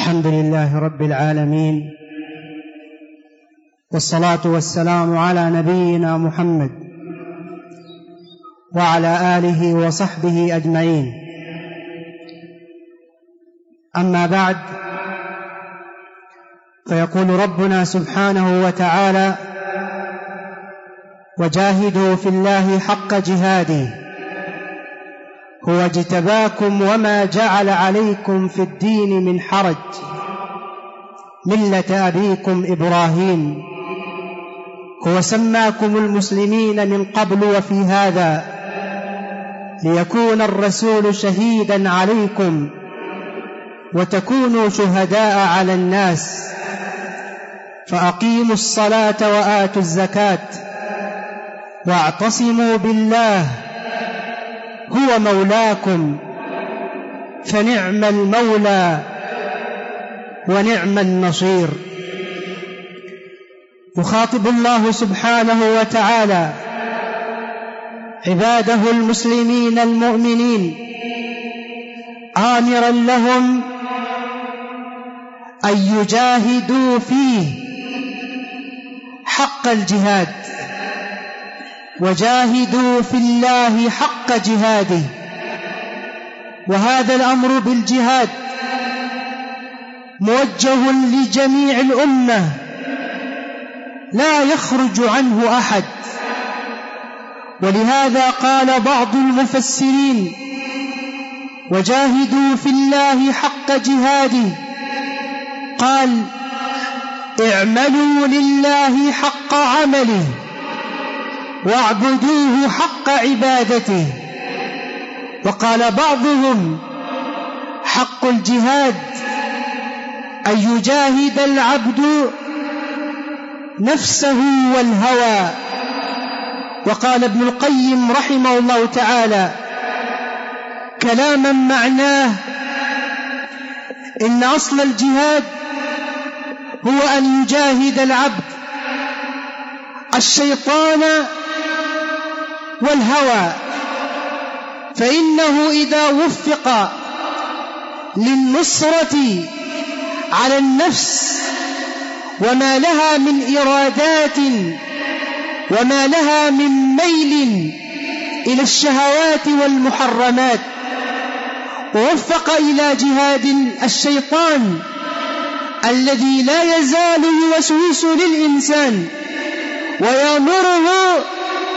الحمد لله رب العالمين، والصلاة والسلام على نبينا محمد وعلى آله وصحبه أجمعين. أما بعد، فيقول ربنا سبحانه وتعالى: وجاهدوا في الله حق جهاده هو اجتباكم وما جعل عليكم في الدين من حرج ملة أبيكم إبراهيم هو سماكم المسلمين من قبل وفي هذا ليكون الرسول شهيدا عليكم وتكونوا شهداء على الناس فأقيموا الصلاة وآتوا الزكاة واعتصموا بالله هو مولاكم فنعم المولى ونعم النصير. يخاطب الله سبحانه وتعالى عباده المسلمين المؤمنين آمرا لهم أن يجاهدوا فيه حق الجهاد، وجاهدوا في الله حق جهاده. وهذا الأمر بالجهاد موجه لجميع الأمة لا يخرج عنه أحد، ولهذا قال بعض المفسرين: وجاهدوا في الله حق جهاده، قال: اعملوا لله حق عمله واعبدوه حق عبادته. وقال بعضهم: حق الجهاد أن يجاهد العبد نفسه والهوى. وقال ابن القيم رحمه الله تعالى كلاما معناه: إن أصل الجهاد هو أن يجاهد العبد الشيطان والهوى، فإنه إذا وفق للنصرة على النفس وما لها من إرادات وما لها من ميل إلى الشهوات والمحرمات، ووفق إلى جهاد الشيطان الذي لا يزال يوسوس للإنسان ويأمره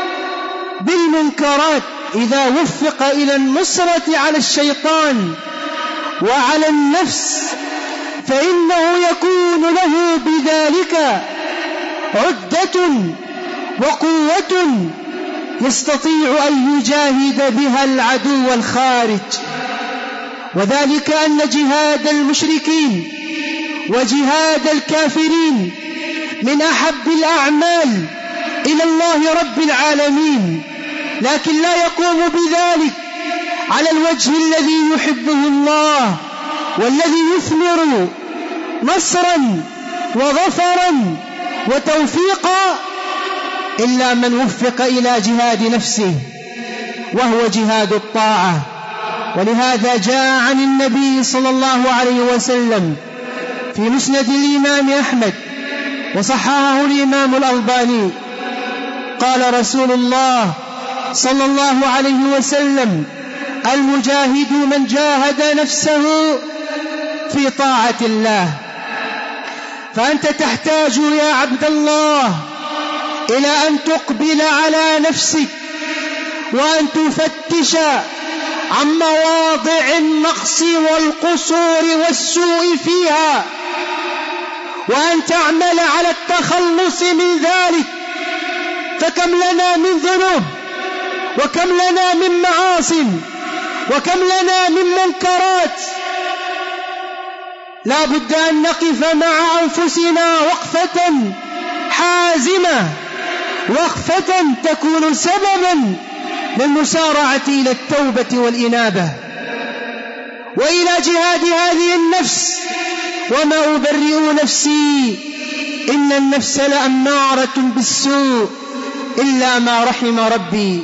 بالمنكرات، إذا وفق إلى النصرة على الشيطان وعلى النفس فإنه يكون له بذلك عدة وقوة يستطيع أن يجاهد بها العدو الخارج. وذلك أن جهاد المشركين وجهاد الكافرين من أحب الأعمال إلى الله رب العالمين، لكن لا يقوم بذلك على الوجه الذي يحبه الله والذي يثمر نصرا وظفرا وتوفيقا إلا من وفق إلى جهاد نفسه، وهو جهاد الطاعة. ولهذا جاء عن النبي صلى الله عليه وسلم في مسند الإمام أحمد وصححه الإمام الألباني، قال رسول الله صلى الله عليه وسلم: المجاهد من جاهد نفسه في طاعة الله. فأنت تحتاج يا عبد الله إلى أن تقبل على نفسك وأن تفتش عن مواضع النقص والقصور والسوء فيها، وأن تعمل على التخلص من ذلك. فكم لنا من ذنوب، وكم لنا من معاصي، وكم لنا من منكرات، لا بد أن نقف مع أنفسنا وقفة حازمة، وقفة تكون سببا للمسارعة إلى التوبة والإنابة وإلى جهاد هذه النفس. وما أبرئ نفسي إن النفس لأمارة بالسوء إلا ما رحم ربي.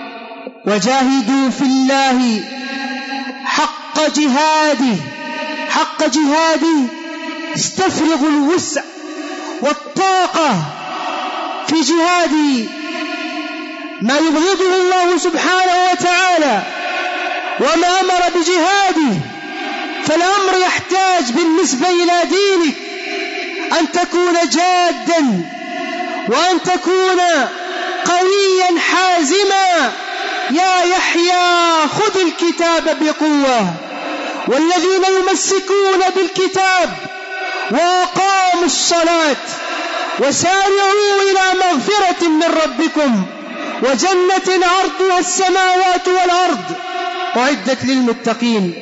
وجاهدوا في الله حق جهاده حق جهاده استفرغوا الوسع والطاقة في جهاد ما يبغضه الله سبحانه وتعالى وما أمر بجهاده. فالأمر يحتاج بالنسبة إلى دينك أن تكون جادا وأن تكون قويا حازما. يا يحيى خذ الكتاب بقوة، والذين يمسكون بالكتاب وأقاموا الصلاة وسارعوا إلى مغفرة من ربكم وجنة عرضها السماوات والأرض أعدت للمتقين.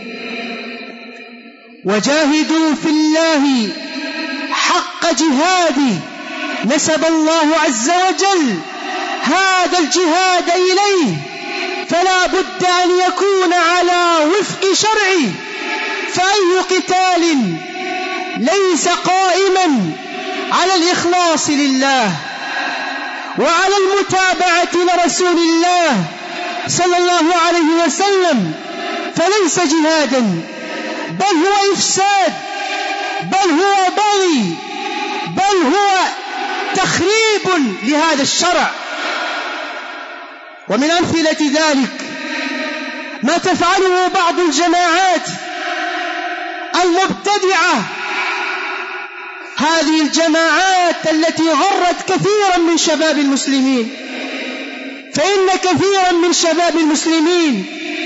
وجاهدوا في الله حق جهاده، نسب الله عز وجل هذا الجهاد إليه، فلا بد أن يكون على وفق شرعه. فأي قتال ليس قائما على الإخلاص لله وعلى المتابعة لرسول الله صلى الله عليه وسلم فليس جهادا، بل هو إفساد، بل هو بغي، بل هو تخريب لهذا الشرع. ومن أمثلة ذلك ما تفعله بعض الجماعات المبتدعة، هذه الجماعات التي غرت كثيرا من شباب المسلمين. فإن كثيرا من شباب المسلمين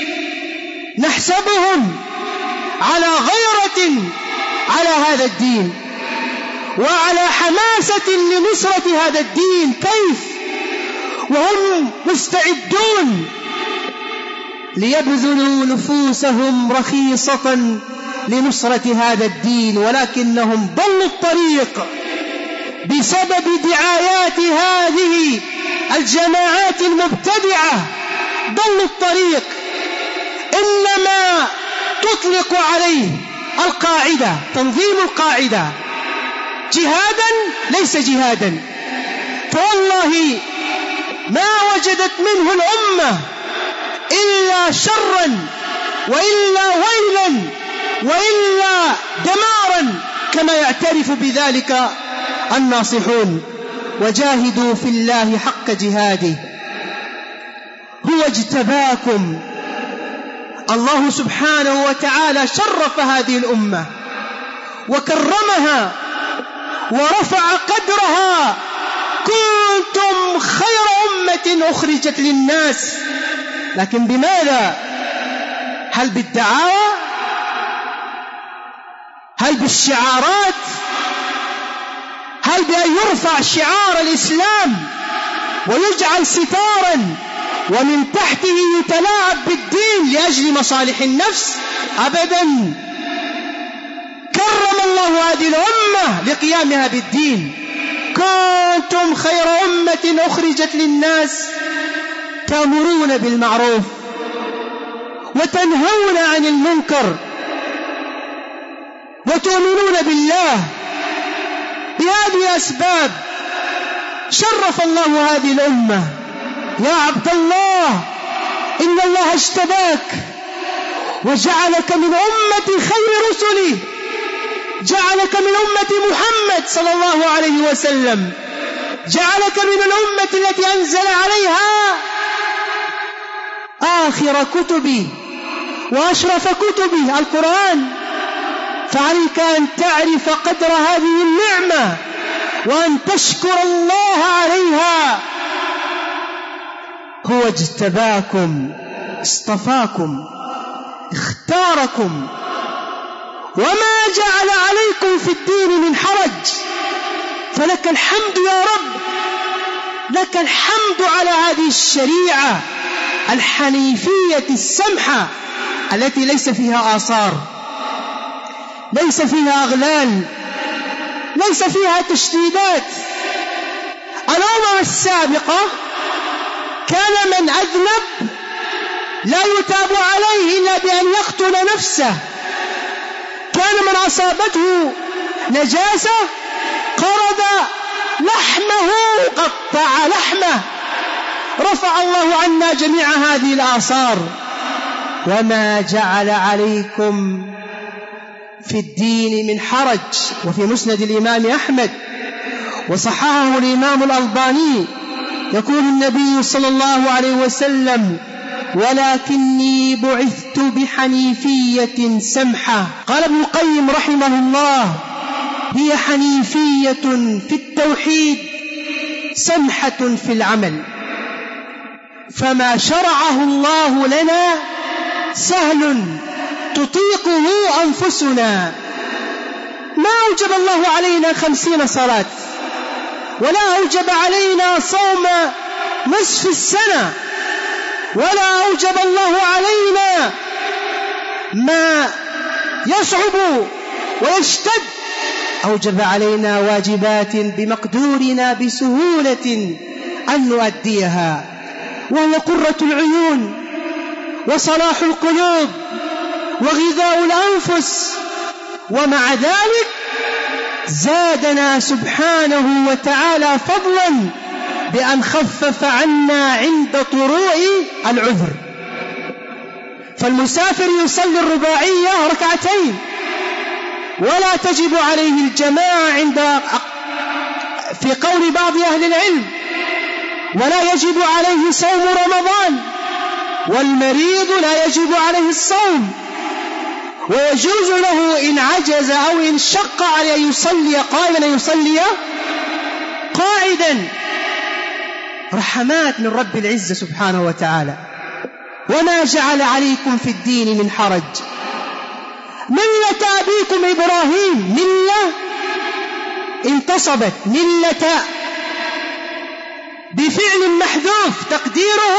نحسبهم على غيرة على هذا الدين وعلى حماسة لنصرة هذا الدين، كيف وهم مستعدون ليبذلوا نفوسهم رخيصة لنصرة هذا الدين، ولكنهم ضلوا الطريق بسبب دعايات هذه الجماعات المبتدعة. ضلوا الطريق، إنما تطلق عليه القاعدة، تنظيم القاعدة، جهادا ليس جهادا. فوالله ما وجدت منه الأمة إلا شرا وإلا ويلا وإلا دمارا، كما يعترف بذلك الناصحون. وجاهدوا في الله حق جهاده، هو اجتباكم. الله سبحانه وتعالى شرف هذه الأمة وكرمها ورفع قدرها. كنتم خير أمة أخرجت للناس، لكن بماذا؟ هل بالدعاوى؟ هل بالشعارات؟ هل بأن يرفع شعار الإسلام ويجعل ستارا ومن تحته يتلاعب بالدين لأجل مصالح النفس؟ أبدا. كرم الله هذه الأمة لقيامها بالدين. كنتم خير أمة أخرجت للناس تأمرون بالمعروف وتنهون عن المنكر وتؤمنون بالله. بهذه الأسباب شرف الله هذه الأمة. يا عبد الله، إن الله اجتباك وجعلك من أمة خير رسله، جعلك من أمة محمد صلى الله عليه وسلم، جعلك من الأمة التي أنزل عليها آخر كتبه وأشرف كتبه القرآن. فعليك أن تعرف قدر هذه النعمة وأن تشكر الله عليها. هو اجتباكم، اصطفاكم، اختاركم، وما جعل عليكم في الدين من حرج. فلك الحمد يا رب، لك الحمد على هذه الشريعة الحنيفية السمحة التي ليس فيها آثار، ليس فيها أغلال، ليس فيها تشديدات. الأمم السابقة كان من أذنب لا يتاب عليه إلا بأن يقتل نفسه، كان من أصابته نجاسة قرض لحمه، قطع لحمه. رفع الله عنا جميع هذه الآثار. وما جعل عليكم في الدين من حرج. وفي مسند الإمام أحمد وصححه الإمام الألباني يقول النبي صلى الله عليه وسلم: ولكني بعثت بحنيفية سمحة. قال ابن القيم رحمه الله: هي حنيفية في التوحيد سمحة في العمل، فما شرعه الله لنا سهل تطيقه أنفسنا. ما أوجب الله علينا 50 صلاة، ولا أوجب علينا صوم نصف السنة، ولا أوجب الله علينا ما يصعب ويشتد. أوجب علينا واجبات بمقدورنا بسهولة أن نؤديها، وهو قرة العيون وصلاح القلوب وغذاء الأنفس. ومع ذلك زادنا سبحانه وتعالى فضلا بأن خفف عنا عند طروء العذر. فالمسافر يصلي الرباعية ركعتين ولا تجب عليه الجماعة في قول بعض أهل العلم، ولا يجب عليه صوم رمضان، والمريض لا يجب عليه الصوم، ويجوز له إن عجز أو إن شق عليه يصلي قائما يصلي قاعدا. رحمات من رب العزة سبحانه وتعالى. وما جعل عليكم في الدين من حرج، ملة أبيكم إبراهيم. ملة انتصبت، ملة بفعل محذوف تقديره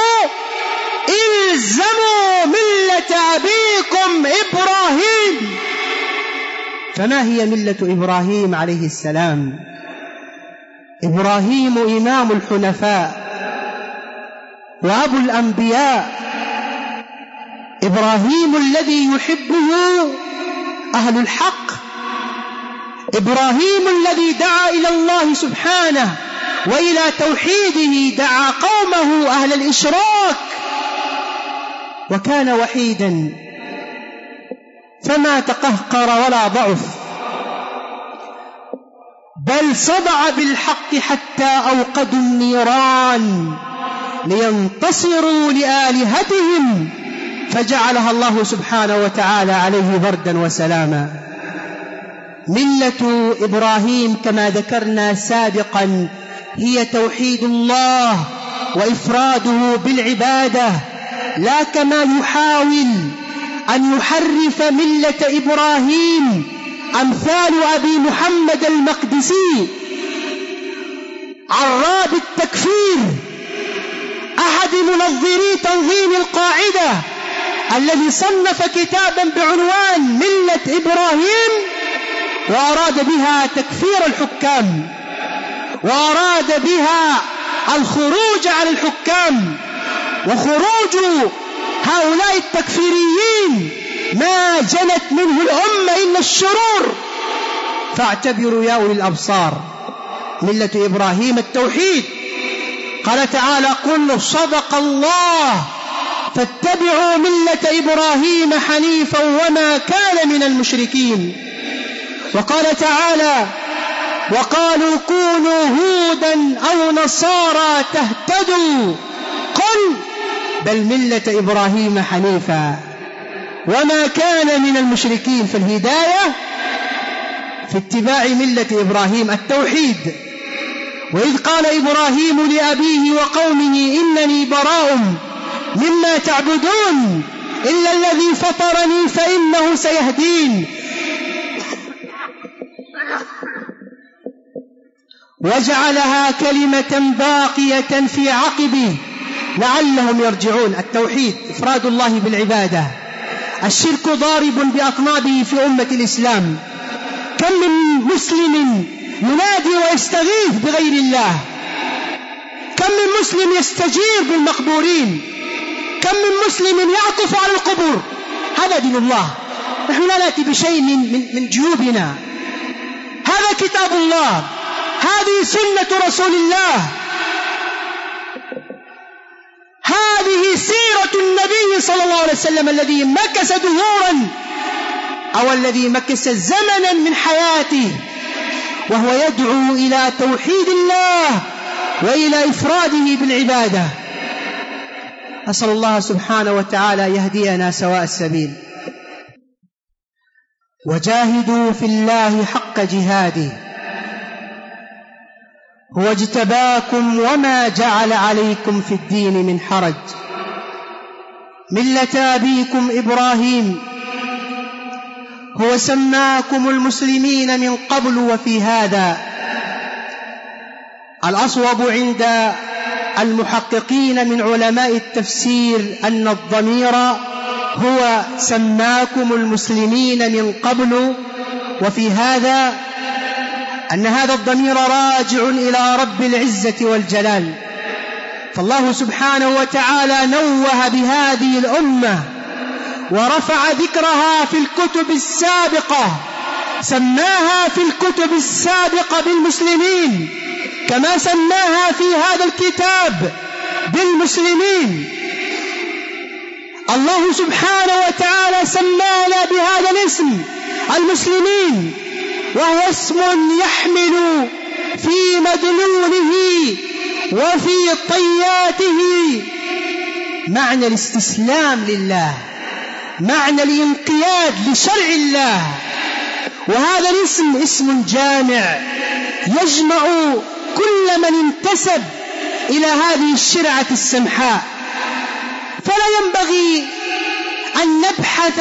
إلزموا ملة أبيكم إبراهيم. فما هي ملة إبراهيم عليه السلام؟ إبراهيم إمام الحنفاء وأبو الأنبياء، إبراهيم الذي يحبه أهل الحق، إبراهيم الذي دعا إلى الله سبحانه وإلى توحيده، دعا قومه أهل الإشراك، وكان وحيدا فما تقهقر ولا ضعف، بل صدع بالحق حتى أوقدوا النيران لينتصروا لآلهتهم، فجعلها الله سبحانه وتعالى عليه بردا وسلاما. ملة إبراهيم كما ذكرنا سابقا هي توحيد الله وإفراده بالعبادة، لا كما يحاول أن يحرف ملة إبراهيم أمثال أبي محمد المقدسي عراب التكفير، أحد منظري تنظيم القاعدة، الذي صنف كتابا بعنوان ملة إبراهيم، وأراد بها تكفير الحكام، وأراد بها الخروج على الحكام وخروج هؤلاء التكفيريين ما جنت منه الأمة إلا الشرور. فاعتبروا يا أولي الأبصار، ملة إبراهيم التوحيد. قال تعالى: قل صدق الله فاتبعوا ملة إبراهيم حنيفا وما كان من المشركين. وقال تعالى: وقالوا كونوا هودا أو نصارى تهتدوا، قل بل ملة إبراهيم حنيفا وما كان من المشركين. فالهداية في اتباع ملة إبراهيم التوحيد. وإذ قال إبراهيم لأبيه وقومه إنني براء مما تعبدون إلا الذي فطرني فإنه سيهدين، وجعلها كلمة باقية في عقبه لعلهم يرجعون. التوحيد إفراد الله بالعبادة. الشرك ضارب بأطنابه في أمة الإسلام. كم من مسلم ينادي ويستغيث بغير الله، كم من مسلم يستجير بالمقبورين، كم من مسلم يعطف على القبور. هذا دين الله. نحن لا نأتي بشيء من جيوبنا، هذا كتاب الله، هذه سنة رسول الله، هذه سيرة النبي صلى الله عليه وسلم الذي مكث دهورا أو الذي مكث زمنا من حياته وهو يدعو إلى توحيد الله وإلى إفراده بالعبادة. أسأل الله سبحانه وتعالى يهدينا سواء السبيل. وجاهدوا في الله حق جهاده هو اجتباكم وما جعل عليكم في الدين من حرج ملة أبيكم إبراهيم هو سماكم المسلمين من قبل وفي هذا. الأصوب عند المحققين من علماء التفسير أن الضمير هو سماكم المسلمين من قبل وفي هذا، أن هذا الضمير راجع إلى رب العزة والجلال. فالله سبحانه وتعالى نوه بهذه الأمة ورفع ذكرها في الكتب السابقة، سماها في الكتب السابقة بالمسلمين كما سماها في هذا الكتاب بالمسلمين. الله سبحانه وتعالى سمانا بهذا الاسم المسلمين، وهو اسم يحمل في مدلوله وفي طياته معنى الاستسلام لله، معنى الانقياد لشرع الله. وهذا الاسم اسم جامع يجمع كل من انتسب إلى هذه الشرعة السمحاء. فلا ينبغي أن نبحث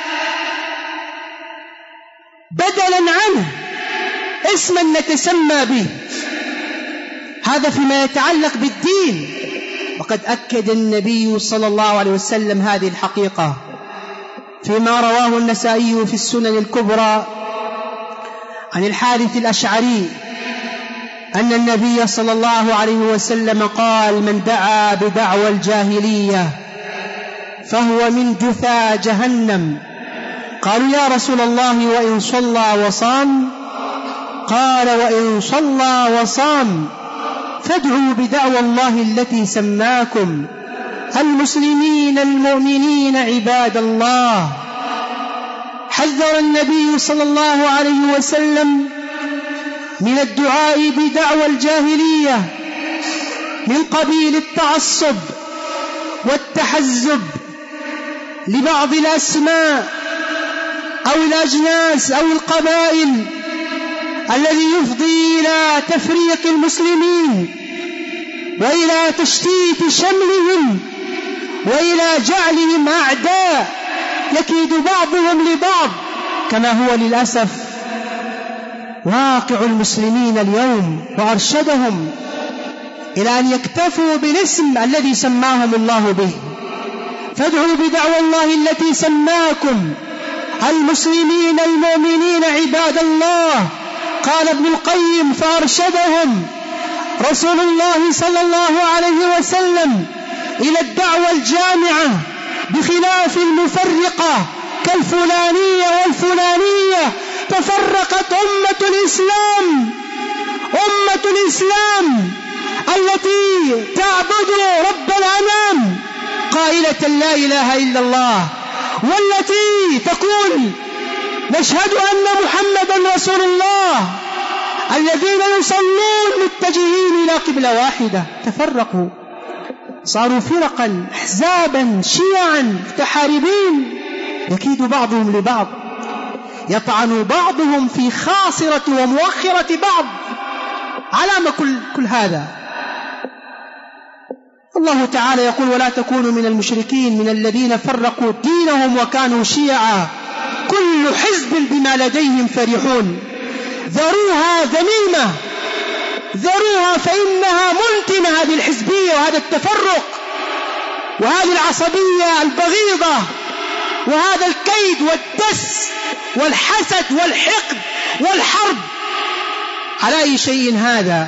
بدلا عنه اسما نتسمى به، هذا فيما يتعلق بالدين. وقد أكد النبي صلى الله عليه وسلم هذه الحقيقة فيما رواه النسائي في السنن الكبرى عن الحارث الأشعري أن النبي صلى الله عليه وسلم قال: من دعا بدعوى الجاهلية فهو من جثى جهنم. قالوا: يا رسول الله وإن صلى وصام؟ قال: وإن صلى وصام فادعوا بدعوى الله التي سماكم المسلمين المؤمنين عباد الله. حذر النبي صلى الله عليه وسلم من الدعاء بدعوى الجاهلية من قبيل التعصب والتحزب لبعض الأسماء أو الأجناس أو القبائل الذي يفضي إلى تفريق المسلمين وإلى تشتيت شملهم وإلى جعلهم أعداء يكيد بعضهم لبعض، كما هو للأسف واقع المسلمين اليوم، وأرشدهم إلى أن يكتفوا بالاسم الذي سماهم الله به. فادعوا بدعوى الله التي سماكم المسلمين المؤمنين عباد الله. قال ابن القيم: فأرشدهم رسول الله صلى الله عليه وسلم إلى الدعوة الجامعة بخلاف المفرقة كالفلانية والفلانية. تفرقت أمة الإسلام التي تعبد رب الأنام قائلة لا إله إلا الله، والتي تقول نشهد أن محمدا رسول الله، الذين يصلون متجهين إلى قبلة واحدة. تفرقوا، صاروا فرقا، أحزابا، شيعا، متحاربين، يكيد بعضهم لبعض، يطعن بعضهم في خاصرة ومؤخرة بعض. علامة كل هذا. الله تعالى يقول: ولا تكونوا من المشركين من الذين فرقوا دينهم وكانوا شيعا كل حزب بما لديهم فرحون. ذروها ذميمة، ذروها فإنها منتنة، هذه الحزبية وهذا التفرق وهذه العصبية البغيضة وهذا الكيد والدس والحسد والحقد والحرب. على أي شيء هذا؟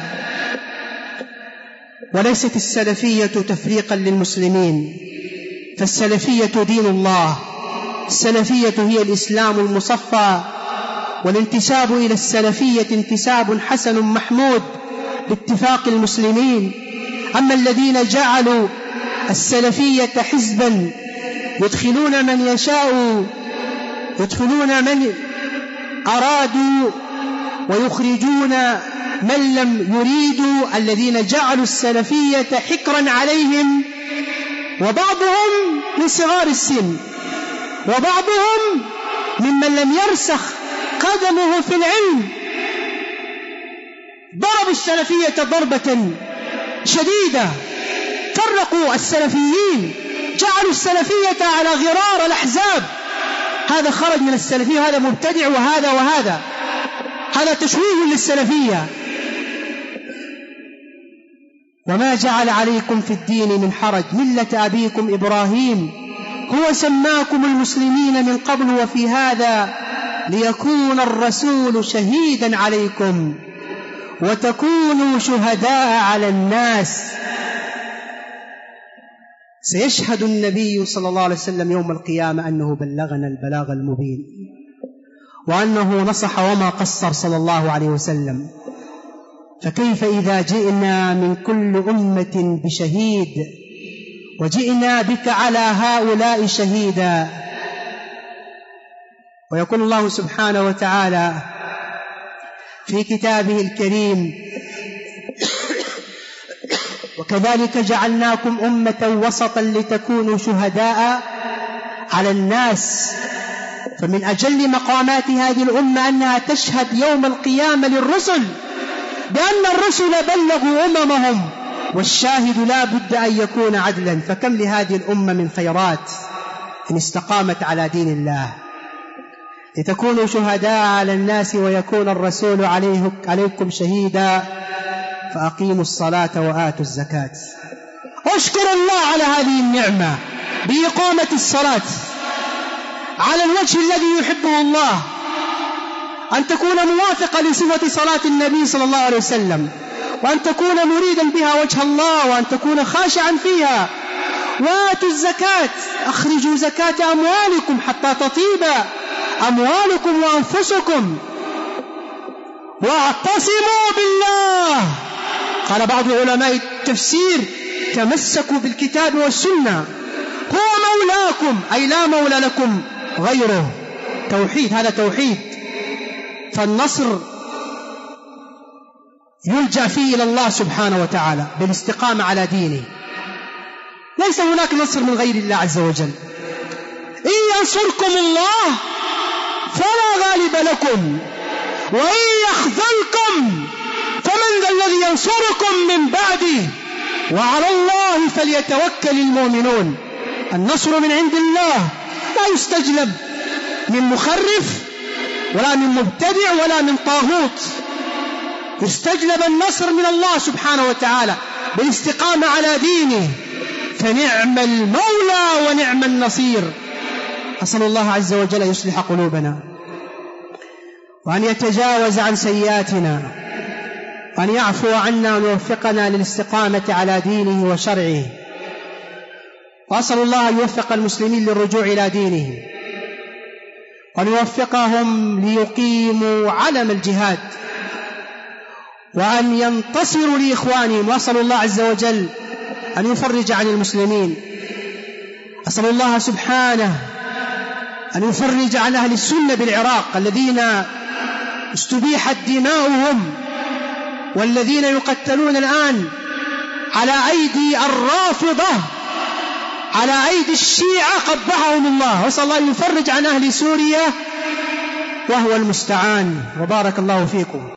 وليست السلفية تفريقا للمسلمين، فالسلفية دين الله، السلفية هي الإسلام المصفى، والانتساب إلى السلفية انتساب حسن محمود باتفاق المسلمين. أما الذين جعلوا السلفية حزبا يدخلون من يشاء يدخلون من أرادوا ويخرجون من لم يريدوا، الذين جعلوا السلفية حكرا عليهم، وبعضهم من صغار السن، وبعضهم ممن لم يرسخ قدمه في العلم. ضربوا السلفية ضربة شديدة، فرقوا السلفيين، جعلوا السلفية على غرار الأحزاب، هذا خرج من السلفية وهذا مبتدع وهذا هذا تشويه للسلفية. وما جعل عليكم في الدين من حرج، ملة أبيكم إبراهيم هو سماكم المسلمين من قبل وفي هذا ليكون الرسول شهيدا عليكم وتكونوا شهداء على الناس. سيشهد النبي صلى الله عليه وسلم يوم القيامة أنه بلغنا البلاغ المبين، وأنه نصح وما قصر صلى الله عليه وسلم. فكيف إذا جئنا من كل أمة بشهيد وجئنا بك على هؤلاء شهيدا؟ ويقول الله سبحانه وتعالى في كتابه الكريم: وكذلك جعلناكم أمة وسطا لتكونوا شهداء على الناس. فمن أجل مقامات هذه الأمة أنها تشهد يوم القيامة للرسل بأن الرسل بلغوا أممهم، والشاهد لا بد أن يكون عدلا. فكم لهذه الأمة من خيرات إن استقامت على دين الله. لتكونوا شهداء على الناس ويكون الرسول عليكم شهيدا، فأقيموا الصلاة وآتوا الزكاة. اشكر الله على هذه النعمة بإقامة الصلاة على الوجه الذي يحبه الله، أن تكون موافقة لصفة صلاة النبي صلى الله عليه وسلم، وأن تكون مريدا بها وجه الله، وأن تكون خاشعا فيها. وآتوا الزكاة، أخرجوا زكاة أموالكم حتى تطيب أموالكم وأنفسكم، واعتصموا بالله. قال بعض علماء التفسير: تمسكوا بالكتاب والسنة، هو مولاكم، أي لا مولى لكم غيره. توحيد، هذا توحيد. فالنصر يلجأ فيه إلى الله سبحانه وتعالى بالاستقامة على دينه، ليس هناك نصر من غير الله عز وجل. إن ينصركم الله فلا غالب لكم، وإن يخذلكم فمن ذا الذي ينصركم من بعده، وعلى الله فليتوكل المؤمنون. النصر من عند الله، لا يستجلب من مخرف ولا من مبتدع ولا من طاغوت، يستجلب النصر من الله سبحانه وتعالى بالاستقامة على دينه، فنعم المولى ونعم النصير. أسأل الله عز وجل يصلح قلوبنا، وأن يتجاوز عن سيئاتنا، وأن يعفو عنا ويوفقنا للاستقامة على دينه وشرعه. وأسأل الله أن يوفق المسلمين للرجوع إلى دينه، وأن يوفقهم ليقيموا علم الجهاد، وأن ينتصروا لإخوانهم. وأسأل الله عز وجل أن يفرج عن المسلمين. أسأل الله سبحانه أن يفرج عن أهل السنة بالعراق الذين استبيحت دماؤهم، والذين يقتلون الآن على أيدي الرافضة، على أيدي الشيعة قبحهم الله. وأسأل الله أن يفرج عن أهل سوريا، وهو المستعان. وبارك الله فيكم.